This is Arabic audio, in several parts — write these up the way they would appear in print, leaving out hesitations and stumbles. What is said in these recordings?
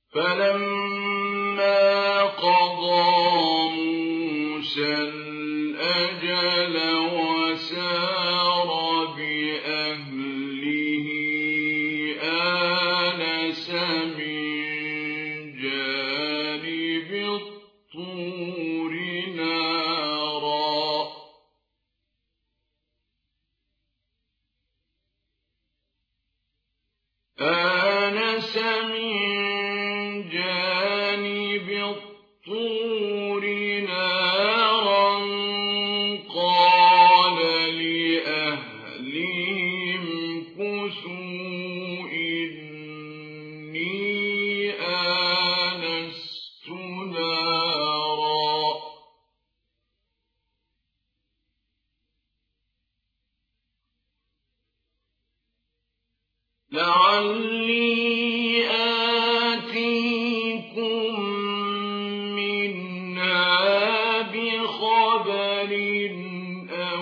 فلما قضى موسى الأجل وسار بأهله آنس من جانب الطور نارا قال لأهلهم كثوا إني آنست نارا لعلي آتيكم منها بخبر أو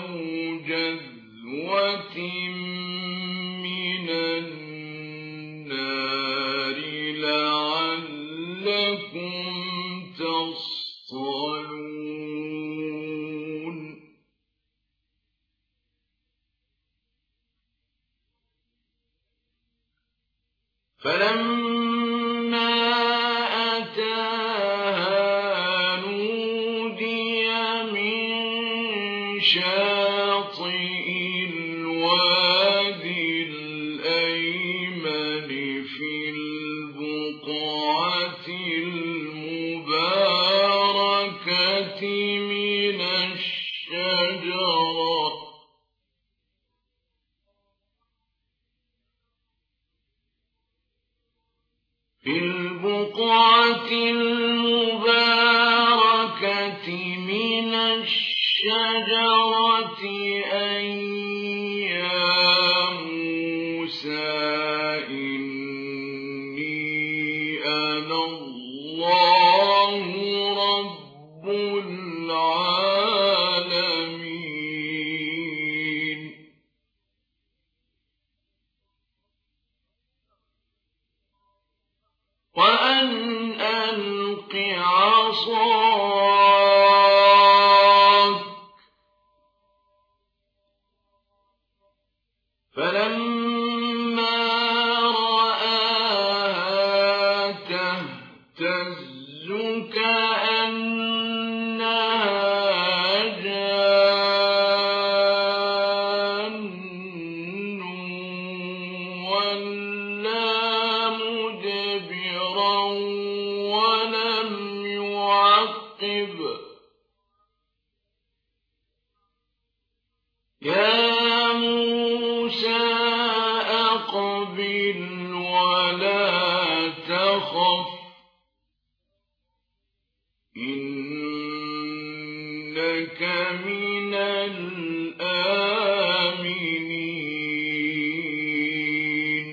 جذوة من النار لعلكم تصطلون فلما أتاها نودي من شاطئ الوادي الأيمن في البقعة المباركة من الشجرة أن يا موسى إني أنا الله رب العالمين وأن ألق عصاك فلما رآها تهتز كأنها جان ولا مدبرا ولم يعقب يا موسى أقبل ولا تخف إنك من الآمنين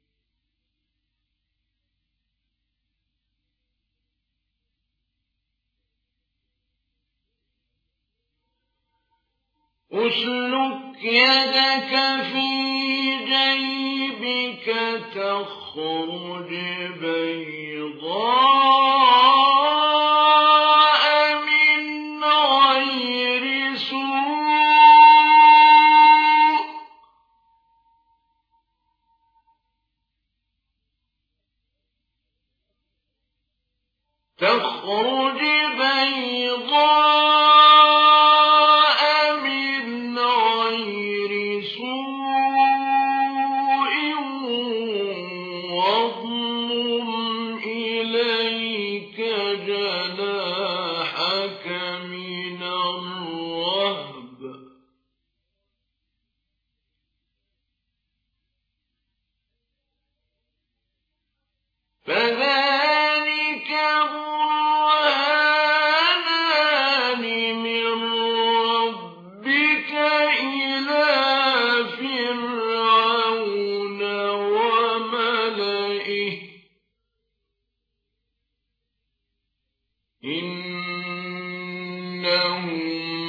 اسلك يدك في جيبك تخرج بيضاء من غير سوء تخرج بيضاء من غير سوء واضمم إليك جناحك من الرهب فذلك برهانان من ربك إلى فرعون وملئه إنهم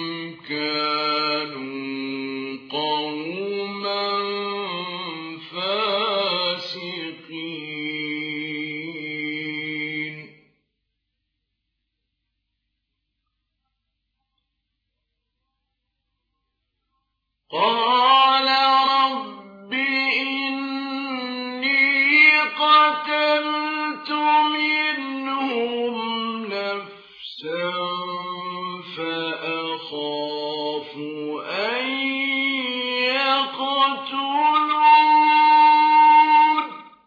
كانوا قوما فاسقين قتلت منهم نفسا فأخاف أن يقتلون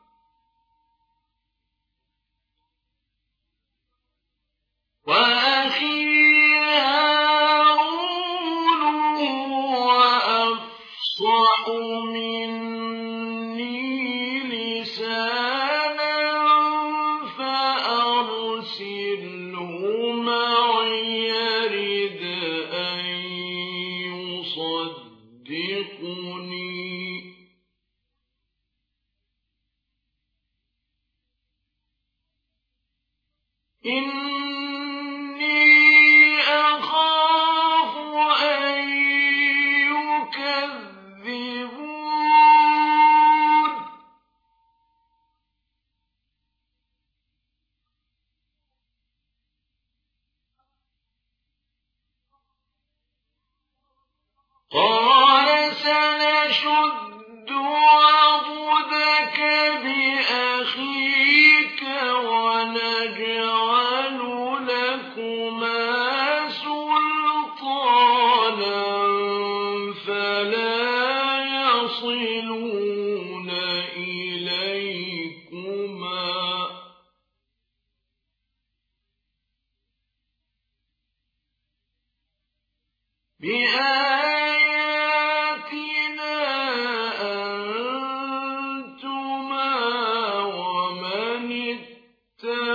وأخي هارون هو أفصح مني لسانا فأرسله معي يرد أن يصدقني إني أخاف أن يكذبون قال سنشد عضدك بأخيك ونجعل لكما سلطانا فلا يصلون إليكما بآياتنا أنتما ومن اتبعكما